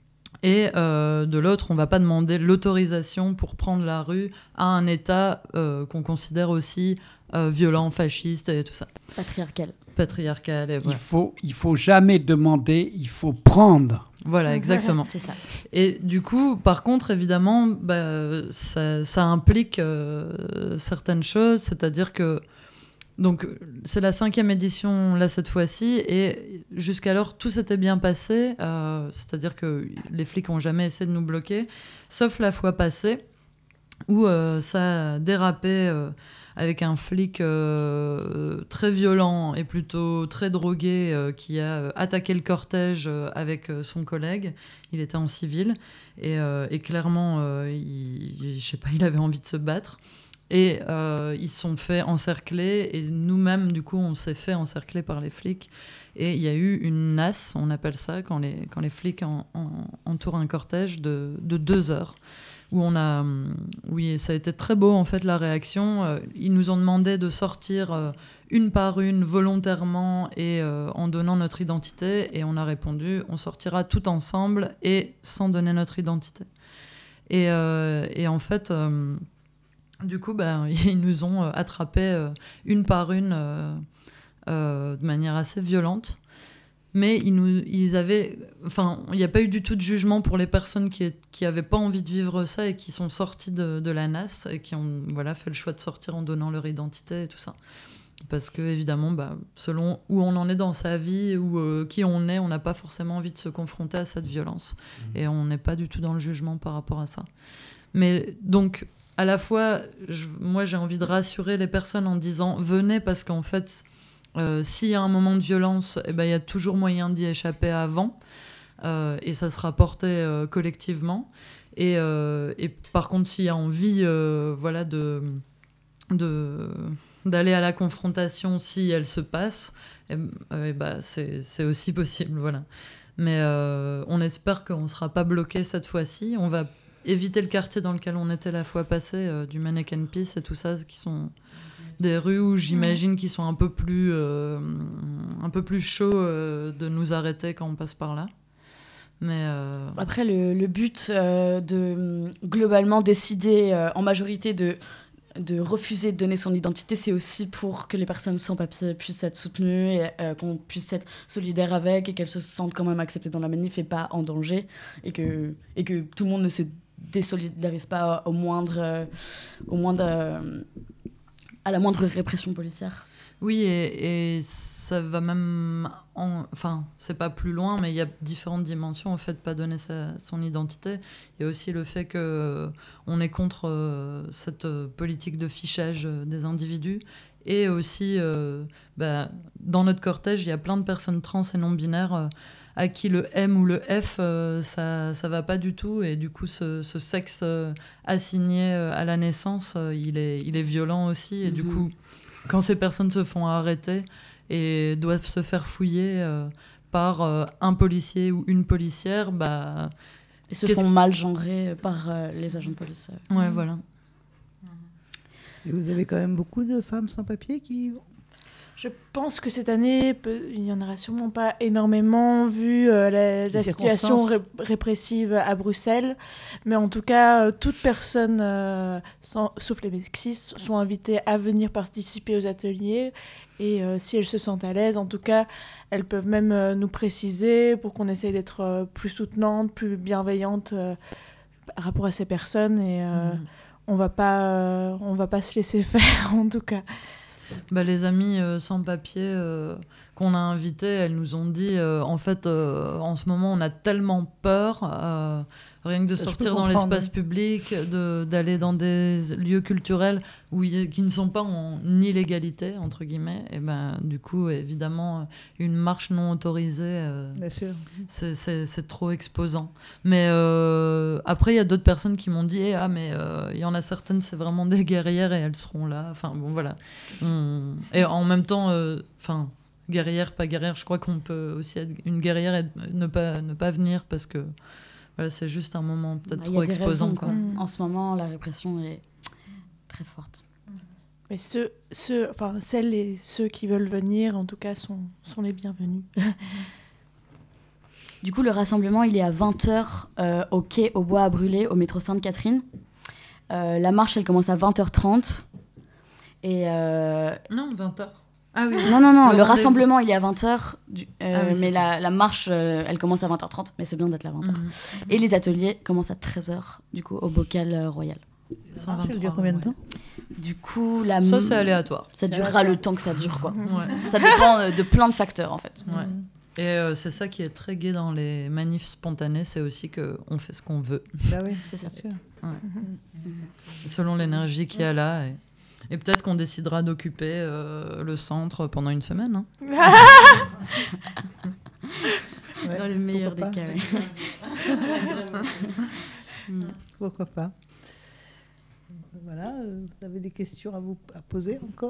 Et euh, de l'autre, on ne va pas demander l'autorisation pour prendre la rue à un État euh, qu'on considère aussi euh, violent, fasciste et tout ça. Patriarcal. Patriarcal. Et voilà. Il faut, il faut jamais demander, il faut prendre. Voilà, exactement. C'est ça. Et du coup, par contre, évidemment, bah, ça, ça implique euh, certaines choses, c'est-à-dire que donc, c'est la cinquième édition, là, cette fois-ci, et jusqu'alors, tout s'était bien passé, euh, c'est-à-dire que les flics n'ont jamais essayé de nous bloquer, sauf la fois passée, où euh, ça a dérapé euh, avec un flic euh, très violent et plutôt très drogué euh, qui a euh, attaqué le cortège euh, avec euh, son collègue. Il était en civil et, euh, et clairement, euh, il, il, je sais pas, il avait envie de se battre. Et euh, ils se sont fait encercler et nous-mêmes, du coup, on s'est fait encercler par les flics. Et il y a eu une nasse, on appelle ça, quand les, quand les flics en, en, entourent un cortège de, de deux heures. Où on a, oui, ça a été très beau en fait la réaction. Euh, ils nous ont demandé de sortir euh, une par une volontairement et euh, en donnant notre identité, et on a répondu on sortira tout ensemble et sans donner notre identité. Et, euh, et en fait, euh, du coup, bah, ils nous ont attrapés euh, une par une euh, euh, de manière assez violente. Mais ils nous, ils avaient, enfin, il n'y a pas eu du tout de jugement pour les personnes qui qui avaient pas envie de vivre ça et qui sont sorties de, de la nasse et qui ont, voilà, fait le choix de sortir en donnant leur identité et tout ça. Parce que évidemment, bah, selon où on en est dans sa vie ou euh, qui on est, on n'a pas forcément envie de se confronter à cette violence. Mmh. Et on n'est pas du tout dans le jugement par rapport à ça. Mais donc, à la fois, je, moi, j'ai envie de rassurer les personnes en disant venez parce qu'en fait. Euh, s'il y a un moment de violence, eh ben, y a toujours moyen d'y échapper avant euh, et ça sera porté euh, collectivement. Et, euh, et par contre, s'il y a envie euh, voilà, de, de, d'aller à la confrontation si elle se passe, eh, eh ben, c'est, c'est aussi possible. Voilà. Mais euh, on espère qu'on ne sera pas bloqué cette fois-ci. On va éviter le quartier dans lequel on était la fois passée, euh, du Mannequin Peace et tout ça, qui sont... des rues où j'imagine qu'ils sont un peu plus, euh, un peu plus chauds euh, de nous arrêter quand on passe par là. Mais euh... Après, le, le but euh, de globalement décider euh, en majorité de, de refuser de donner son identité, c'est aussi pour que les personnes sans papier puissent être soutenues, et, euh, qu'on puisse être solidaire avec et qu'elles se sentent quand même acceptées dans la manif et pas en danger. Et que, et que tout le monde ne se désolidarise pas au moindre... Euh, au moindre euh, à la moindre répression policière. Oui, et, et ça va même... En... Enfin, c'est pas plus loin, mais il y a différentes dimensions au fait de pas donner sa, son identité. Il y a aussi le fait qu'on euh, est contre euh, cette euh, politique de fichage euh, des individus. Et aussi, euh, bah, dans notre cortège, il y a plein de personnes trans et non-binaires euh, à qui le M ou le F, euh, ça ça va pas du tout. Et du coup, ce, ce sexe euh, assigné euh, à la naissance, euh, il, est, il est violent aussi. Et mmh. du coup, quand ces personnes se font arrêter et doivent se faire fouiller euh, par euh, un policier ou une policière, bah... Et se font mal genrer par euh, les agents de police. Ouais, mmh. voilà. Et vous avez quand même beaucoup de femmes sans papier qui... Je pense que cette année, il n'y en aura sûrement pas énormément vu euh, la, la situation ré- répressive à Bruxelles. Mais en tout cas, euh, toutes personnes, euh, sans, sauf les mexistes, sont invitées à venir participer aux ateliers. Et euh, si elles se sentent à l'aise, en tout cas, elles peuvent même euh, nous préciser pour qu'on essaye d'être euh, plus soutenantes, plus bienveillantes euh, par rapport à ces personnes. Et euh, mmh. on va pas, euh, on va pas se laisser faire, en tout cas. Bah, les amies euh, sans papier euh, qu'on a invitées, elles nous ont dit euh, en fait, euh, en ce moment, on a tellement peur, euh, rien que de sortir dans l'espace public, de, d'aller dans des lieux culturels où y, qui ne sont pas en illégalité, entre guillemets. Et ben, du coup, évidemment, une marche non autorisée, euh, Bien sûr. C'est, c'est, c'est trop exposant. Mais euh, après, il y a d'autres personnes qui m'ont dit eh, ah, mais il euh, y en a certaines, c'est vraiment des guerrières et elles seront là. Enfin, bon, voilà. On... Et en même temps, enfin... Euh, guerrière, pas guerrière, je crois qu'on peut aussi être une guerrière et ne pas, ne pas venir parce que voilà, c'est juste un moment peut-être bah, trop exposant. Raisons, quoi. Mmh. En ce moment, la répression est très forte. Mais ceux, ceux, enfin, celles et ceux qui veulent venir, en tout cas, sont, sont les bienvenus. Du coup, le rassemblement, il est à vingt heures euh, au quai au Bois à Brûler, au métro Sainte-Catherine. Euh, la marche, elle commence à vingt heures trente. Et euh... Non, vingt heures. Ah oui. Non, non, non, le, le rassemblement, il est à vingt heures, du, euh, ah oui, mais la, la marche, euh, elle commence à vingt heures trente, mais c'est bien d'être là à vingt heures. Mmh. Et les ateliers commencent à treize heures, du coup, au Bocal euh, Royal. Ça dure combien de temps ? Du coup, la ça, c'est aléatoire. Ça durera le temps que ça dure, quoi. Ouais. Ça dépend de, de plein de facteurs, en fait. Ouais. Et euh, c'est ça qui est très gai dans les manifs spontanés, c'est aussi qu'on fait ce qu'on veut. Bah oui, c'est ça. Ouais. Mmh. Selon l'énergie qu'il y a là. Et... Et peut-être qu'on décidera d'occuper euh, le centre pendant une semaine. Hein. Ouais, Dans le meilleur des pourquoi cas, pas. ouais. Pourquoi pas. Voilà, euh, vous avez des questions à vous à poser encore?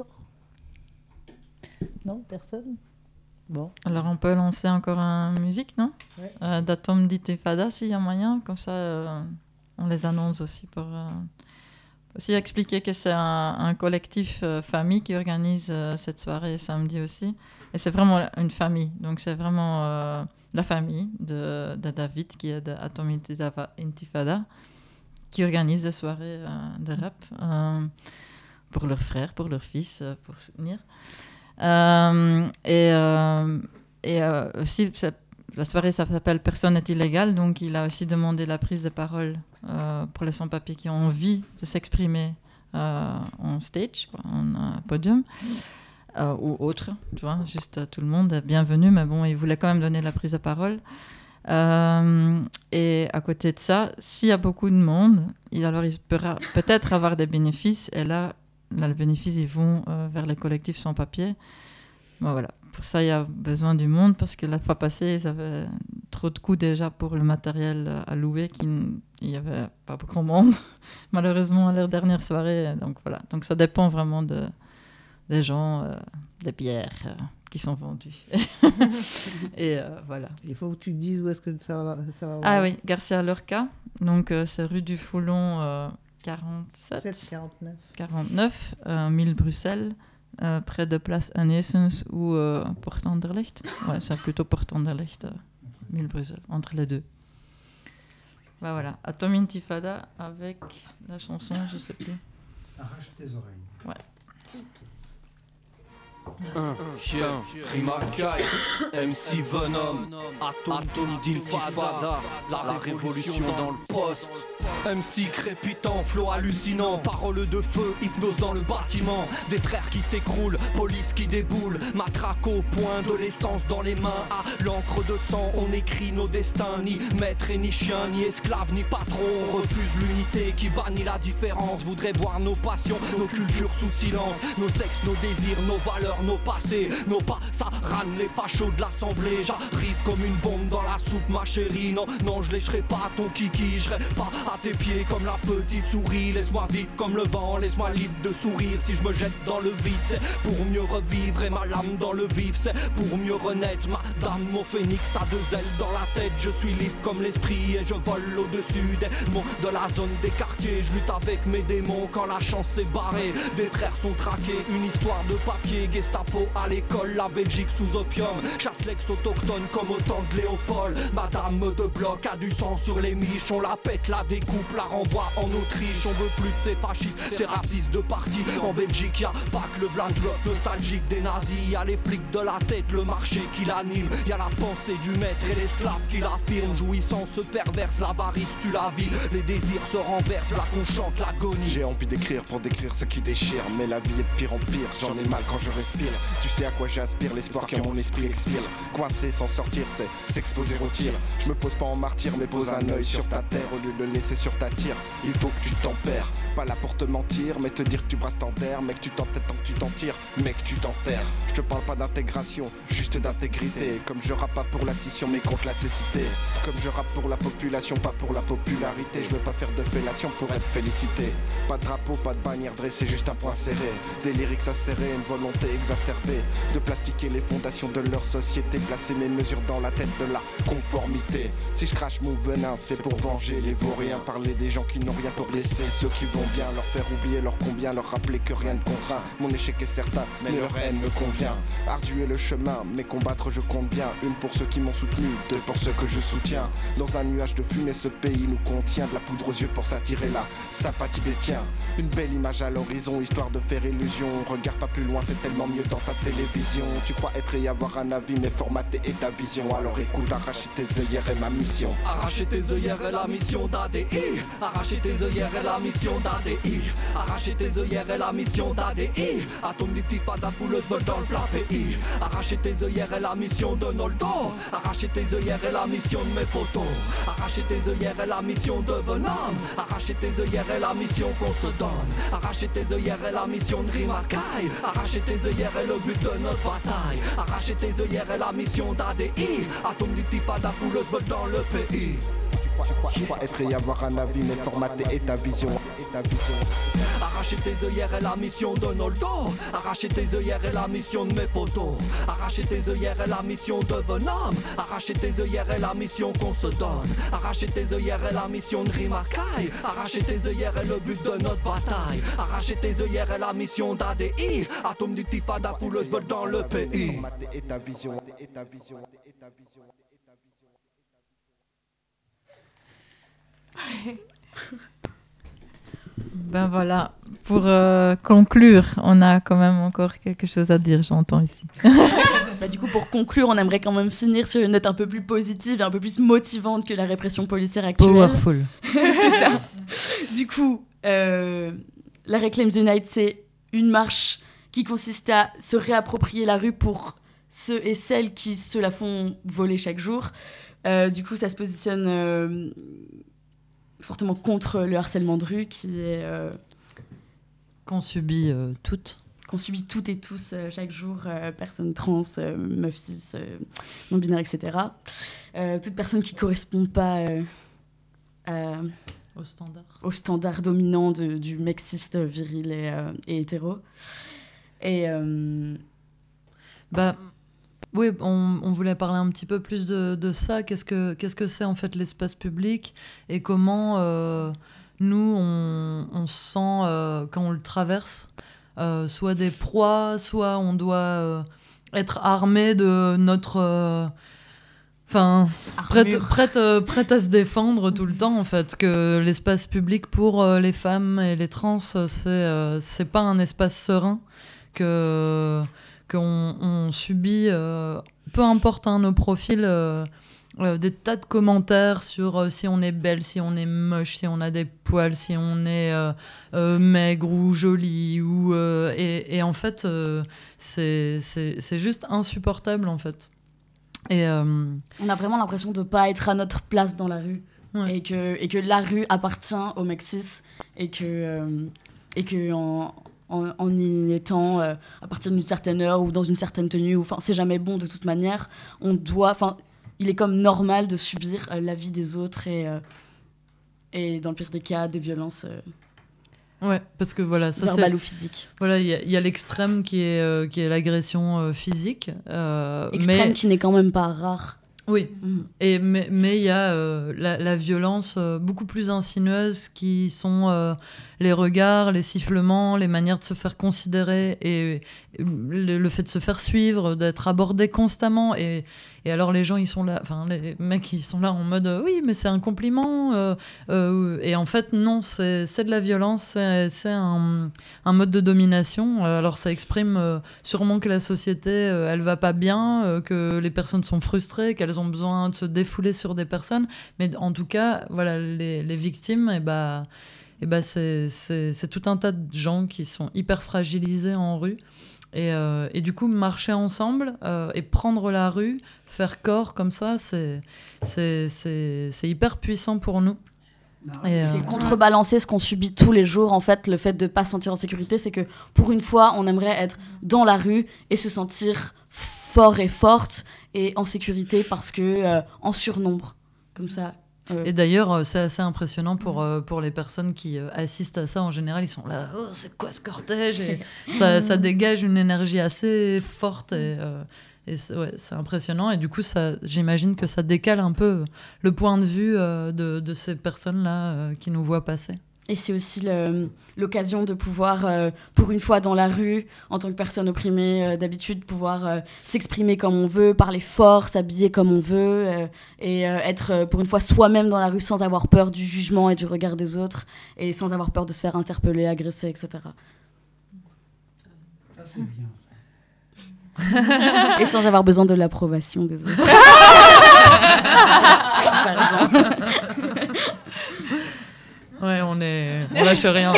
Non, personne? Bon. Alors on peut lancer encore une musique, non? Ouais. euh, Datum d'Intifada, s'il y a moyen, comme ça euh, on les annonce aussi pour euh, aussi expliquer que c'est un, un collectif euh, famille qui organise euh, cette soirée samedi aussi. Et c'est vraiment une famille, donc c'est vraiment euh, la famille de, de David qui est de Atom Intifada qui organise des soirées euh, de rap euh, pour leurs frères, pour leurs fils, euh, pour soutenir. Euh, et euh, et euh, aussi, la soirée ça s'appelle Personne n'est illégal, donc il a aussi demandé la prise de parole euh, pour les sans-papiers qui ont envie de s'exprimer euh, en stage, en euh, podium, euh, ou autre, tu vois, juste euh, tout le monde est bienvenu, mais bon, il voulait quand même donner la prise de parole. Euh, et à côté de ça, s'il y a beaucoup de monde, il, alors il pourra peut-être avoir des bénéfices, et là, Là, les bénéfices, ils vont euh, vers les collectifs sans papier. Bon, voilà. Pour ça, il y a besoin du monde parce que la fois passée, ils avaient trop de coûts déjà pour le matériel à louer. Qui, il n'y avait pas grand monde, malheureusement, à leur dernière soirée. Donc, voilà. Donc, ça dépend vraiment de, des gens, euh, des bières euh, qui sont vendues. Et euh, voilà. Il faut que tu dises où est-ce que ça va. Ça va Ah oui, Garcia Lorca. Donc, euh, c'est rue du Foulon. Euh, quarante-sept quarante-neuf quarante-neuf euh, mille Bruxelles, euh, près de Place Anessens ou euh, Porte Anderlecht. Ouais, c'est plutôt Porte Anderlecht, euh, mille Bruxelles, entre les deux. Bah voilà, Atom Intifada avec la chanson, je sais plus. Arrache tes oreilles. Ouais. Un chien, Rimakai, M C Venom, Atom d'Intifada, la révolution dans le poste. M C crépitant, flow hallucinant, paroles de feu, hypnose dans le bâtiment. Des frères qui s'écroulent, police qui déboule, matraque au point, de l'essence dans les mains. À l'encre de sang, on écrit nos destins. Ni maître et ni chien, ni esclave, ni patron. On refuse l'unité qui bannit la différence. Voudrait voir nos passions, nos cultures sous silence. Nos sexes, nos désirs, nos valeurs, nos passés. Nos pas, ça râne les fachos de l'assemblée. J'arrive comme une bombe dans la soupe, ma chérie. Non, non, je lécherai pas ton kiki, je serai pas à tes pieds comme la petite souris. Laisse-moi vivre comme le vent, laisse-moi libre de sourire. Si je me jette dans le vide, c'est pour mieux revivre. Et ma lame dans le vif, c'est pour mieux renaître. Madame, mon phénix a deux ailes dans la tête. Je suis libre comme l'esprit et je vole au-dessus des mots de la zone des quartiers. Je lutte avec mes démons quand la chance s'est barrée. Des frères sont traqués, une histoire de papier. Gestapo à l'école, la Belgique sous opium. Chasse l'ex autochtone comme au temps de Léopold. Madame de bloc a du sang sur les miches. On la pète, la découpe, la renvoie en Autriche. On veut plus de ces fascistes, ces racistes de parti. En Belgique y'a pas que le blind bloc nostalgique des nazis. Y'a les flics de la tête, le marché qui l'anime. Y'a la pensée du maître et l'esclave qui l'affirme. Jouissance se perverse, l'avarice tue la vie. Les désirs se renversent, là qu'on chante l'agonie. J'ai envie d'écrire pour décrire ce qui déchire. Mais la vie est de pire en pire, j'en ai mal quand je respire. Tu sais à quoi j'aspire, l'espoir que mon esprit expire. Coincé sans sortir, c'est s'exposer au tir. Je me pose pas en martyr, mais pose un œil sur ta terre. Au lieu de le laisser sur ta tire, il faut que tu tempères. Pas là pour te mentir, mais te dire que tu brasses ton terre. Mec, tu t'entêtes tant que tu t'en tires. Mec, tu t'enterres. Je te parle pas d'intégration, juste d'intégrité. Comme je rappe pas pour la scission, mais contre la cécité. Comme je rappe pour la population, pas pour la popularité. Je veux pas faire de fellation pour être félicité. Pas de drapeau, pas de bannière dressée, juste un point serré. Des lyrics acérés, une volonté exacerbée de plastiquer les fondations de leur société. Placer mes mesures dans la tête de la conformité. Si je crache mon venin, c'est pour venger les vauriens. Parler des gens qui n'ont rien pour blesser ceux qui vont bien. Leur faire oublier leur combien, leur rappeler que rien ne contraint. Mon échec est certain, mais leur haine me convient. Ardu est le chemin, mais combattre je compte bien. Une pour ceux qui m'ont soutenu, deux pour ceux que je soutiens. Dans un nuage de fumée, ce pays nous contient. De la poudre aux yeux pour s'attirer la sympathie des tiens. Une belle image à l'horizon, histoire de faire illusion. Regarde pas plus loin, c'est tellement mieux dans ta télévision. Tu crois être et avoir un avis, mais formater est ta vision. Alors écoute, arracher tes œillères est ma mission. Arracher tes œillères est la mission d'A D. I. Arracher tes œillères est la mission d'A D I. Arracher tes œillères est la mission d'A D I. Atome d'intifada, fouleuse bol dans le plat pays. Arracher tes œillères est la mission de Noldo. Arracher tes œillères est la mission de mes potos. Arracher tes œillères est la mission de Venom. Arracher tes œillères est la mission qu'on se donne. Arracher tes œillères est la mission de Rimakai. Arracher tes œillères est le but de notre bataille. Arracher tes œillères est la mission d'A D I. Atome d'intifada, fouleuse bol dans le pays. Tu crois, tu crois être et avoir un avis, mais formater est ta vision, est ta vision. Arracher tes œillères est la mission de Noldo. Arracher tes œillères est la mission de mes potos. Arracher tes œillères est la mission de Venom. Arracher tes œillères est la mission qu'on se donne. Arracher tes œillères est la mission de Rimakai. Arracher tes œillères est le but de notre bataille. Arracher tes œillères est la mission d'A D I. Atome d'intifada, fouleuse bol dans le pays. Formater est ta vision, est ta vision, est ta vision. Ben voilà, pour euh, conclure, on a quand même encore quelque chose à dire, j'entends ici. Bah, du coup, pour conclure, on aimerait quand même finir sur une note un peu plus positive et un peu plus motivante que la répression policière actuelle. Powerful. C'est ça. Du coup, euh, la Reclaim the Night, c'est une marche qui consiste à se réapproprier la rue pour ceux et celles qui se la font voler chaque jour. Euh, du coup, ça se positionne... Euh, fortement contre le harcèlement de rue qui est euh, qu'on subit euh, toutes qu'on subit toutes et tous euh, chaque jour, euh, personnes trans, euh, meufs cis, euh, non binaires, et cetera. Euh, toute personne qui correspond pas euh, à, au standard au standard dominant de, du mec cis viril et, euh, et hétéro. Et euh... bah oui, on, on voulait parler un petit peu plus de, de ça. Qu'est-ce que, qu'est-ce que c'est en fait l'espace public et comment euh, nous, on, on sent euh, quand on le traverse, euh, soit des proies, soit on doit euh, être armé de notre... Enfin, euh, prête, prête, euh, prête à se défendre tout le temps, en fait. Que l'espace public pour euh, les femmes et les trans, c'est, euh, c'est pas un espace serein, que... qu'on on subit, euh, peu importe hein, nos profils, euh, euh, des tas de commentaires sur euh, si on est belle, si on est moche, si on a des poils, si on est euh, euh, maigre ou jolie. Ou, euh, et, et en fait, euh, c'est, c'est, c'est juste insupportable, en fait. Et, euh... on a vraiment l'impression de ne pas être à notre place dans la rue. Ouais. Et, que, et que la rue appartient aux mecs cis. Et que, euh, et que en, En, en y étant euh, à partir d'une certaine heure ou dans une certaine tenue, enfin c'est jamais bon de toute manière. On doit, enfin il est comme normal de subir euh, la vie des autres et euh, et dans le pire des cas des violences. Euh, ouais, parce que voilà, ça verbales c'est ou physiques. Voilà, il y, y a l'extrême qui est euh, qui est l'agression euh, physique. Euh, extrême mais... qui n'est quand même pas rare. Oui, mmh. et, mais il mais y a euh, la, la violence euh, beaucoup plus insinueuse qui sont euh, les regards, les sifflements, les manières de se faire considérer et, et le, le fait de se faire suivre, d'être abordé constamment. Et, et alors les gens, ils sont là, enfin les mecs, ils sont là en mode euh, oui, mais c'est un compliment. Euh, euh, et en fait, non, c'est, c'est de la violence, c'est, c'est un, un mode de domination. Alors ça exprime euh, sûrement que la société, euh, elle va pas bien, euh, que les personnes sont frustrées, qu'elles ont besoin de se défouler sur des personnes, mais en tout cas, voilà, les, les victimes, et bah, et bah c'est, c'est, c'est tout un tas de gens qui sont hyper fragilisés en rue, et, euh, et du coup, marcher ensemble euh, et prendre la rue, faire corps comme ça, c'est, c'est, c'est, c'est hyper puissant pour nous. Et c'est euh... contrebalancer ce qu'on subit tous les jours, en fait, le fait de ne pas se sentir en sécurité, c'est que pour une fois, on aimerait être dans la rue et se sentir fort et forte et en sécurité parce que euh, en surnombre comme ça. Euh... Et d'ailleurs, c'est assez impressionnant pour euh, pour les personnes qui euh, assistent à ça. En général, ils sont là, oh c'est quoi ce cortège, et ça ça dégage une énergie assez forte et euh, et c'est, ouais, c'est impressionnant. Et du coup, ça, j'imagine que ça décale un peu le point de vue euh, de de ces personnes là euh, qui nous voient passer. Et c'est aussi le, l'occasion de pouvoir, euh, pour une fois dans la rue, en tant que personne opprimée, euh, d'habitude, pouvoir euh, s'exprimer comme on veut, parler fort, s'habiller comme on veut, euh, et euh, être, euh, pour une fois, soi-même dans la rue sans avoir peur du jugement et du regard des autres, et sans avoir peur de se faire interpeller, agresser, et cetera. Ça, c'est bien. Et sans avoir besoin de l'approbation des autres. Par exemple. Ouais, on est, on lâche rien.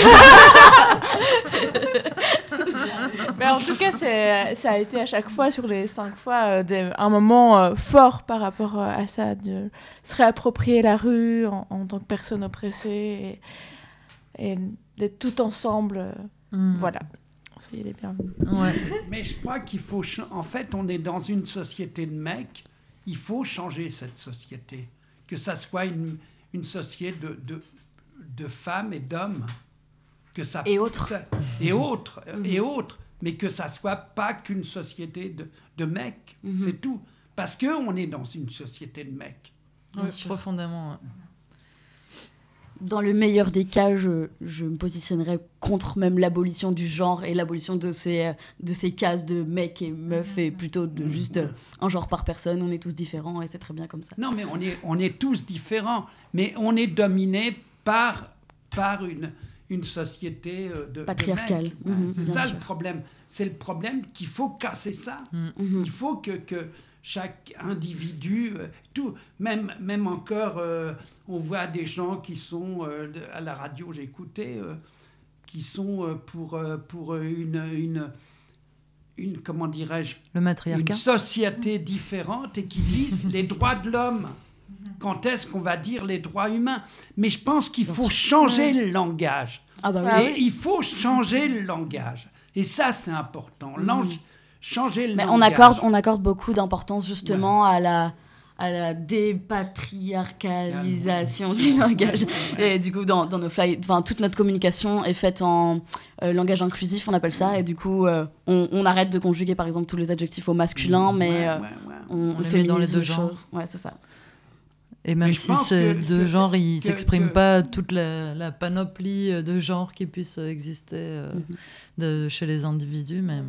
Mais en tout cas, c'est, ça a été à chaque fois, sur les cinq fois, euh, des, un moment euh, fort par rapport euh, à ça, de se réapproprier la rue en, en tant que personne oppressée et, et d'être tout ensemble. Euh, mm. Voilà. Soyez les bienvenus. Ouais. Mais je crois qu'il faut... Ch- en fait, on est dans une société de mecs. Il faut changer cette société. Que ça soit une, une société de, de, de femmes et d'hommes. Que ça, et autres. Ça, et autres. Mm-hmm. Et autres. Mais que ça soit pas qu'une société de, de mecs. Mm-hmm. C'est tout. Parce qu'on est dans une société de mecs. Oui, profondément. Ouais. Dans le meilleur des cas, je, je me positionnerais contre même l'abolition du genre et l'abolition de ces, de ces cases de mecs et meufs, et plutôt de juste euh, un genre par personne. On est tous différents et c'est très bien comme ça. Non, mais on est, on est tous différents. Mais on est dominé par, par une, une société de patriarcale. De mecs. Mmh, c'est ça sûr. le problème. C'est le problème qu'il faut casser ça. Mmh. Il faut que... que chaque individu, euh, tout, même, même encore, euh, on voit des gens qui sont, euh, de, à la radio, j'ai écouté, euh, qui sont euh, pour, euh, pour une, une, une, comment dirais-je, le matriarcat, une société différente et qui disent les droits de l'homme. Quand est-ce qu'on va dire les droits humains? Mais je pense qu'il faut changer le langage. Ah bah oui. Et il faut changer le langage. Et ça, c'est important. Mmh. Changer le Mais langage. On accorde, on accorde beaucoup d'importance justement ouais. à la, à la dépatriarcalisation du langage. Et du coup, dans, dans nos fly, enfin, toute notre communication est faite en euh, langage inclusif, on appelle ça. Et du coup, euh, on, on arrête de conjuguer, par exemple, tous les adjectifs au masculin, mais euh, ouais, ouais, ouais. on, on, on féminise dans les deux choses. Ouais, c'est ça. Et même si ces deux genres, ils ne s'expriment que... pas toute la, la panoplie de genres qui puissent exister euh, mm-hmm. de, chez les individus. Mais...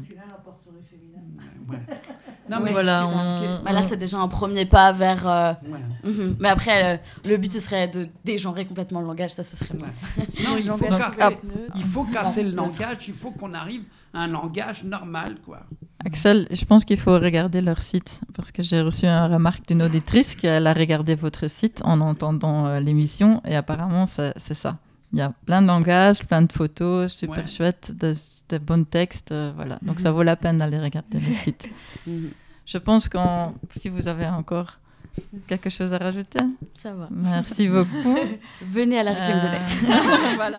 Ouais. Non, mais voilà, on... on... Bah là, c'est déjà un premier pas vers... Euh... Ouais. Mm-hmm. Mais après, euh, le but, ce serait de dégenrer complètement le langage. Ça, ce serait bien. Ouais. Sinon, il faut casser, ah. il faut casser le langage. Il faut qu'on arrive à un langage normal, quoi. Axel, je pense qu'il faut regarder leur site, parce que j'ai reçu une remarque d'une auditrice qui elle a regardé votre site en entendant euh, l'émission, et apparemment, c'est, c'est ça. Il y a plein de langages, plein de photos, super ouais. chouettes, de, de bons textes, euh, voilà. Donc ça vaut la peine d'aller regarder le site. Je pense que si vous avez encore quelque chose à rajouter. Ça va. Merci beaucoup. Venez à la Réclame-Zénith. Euh, voilà.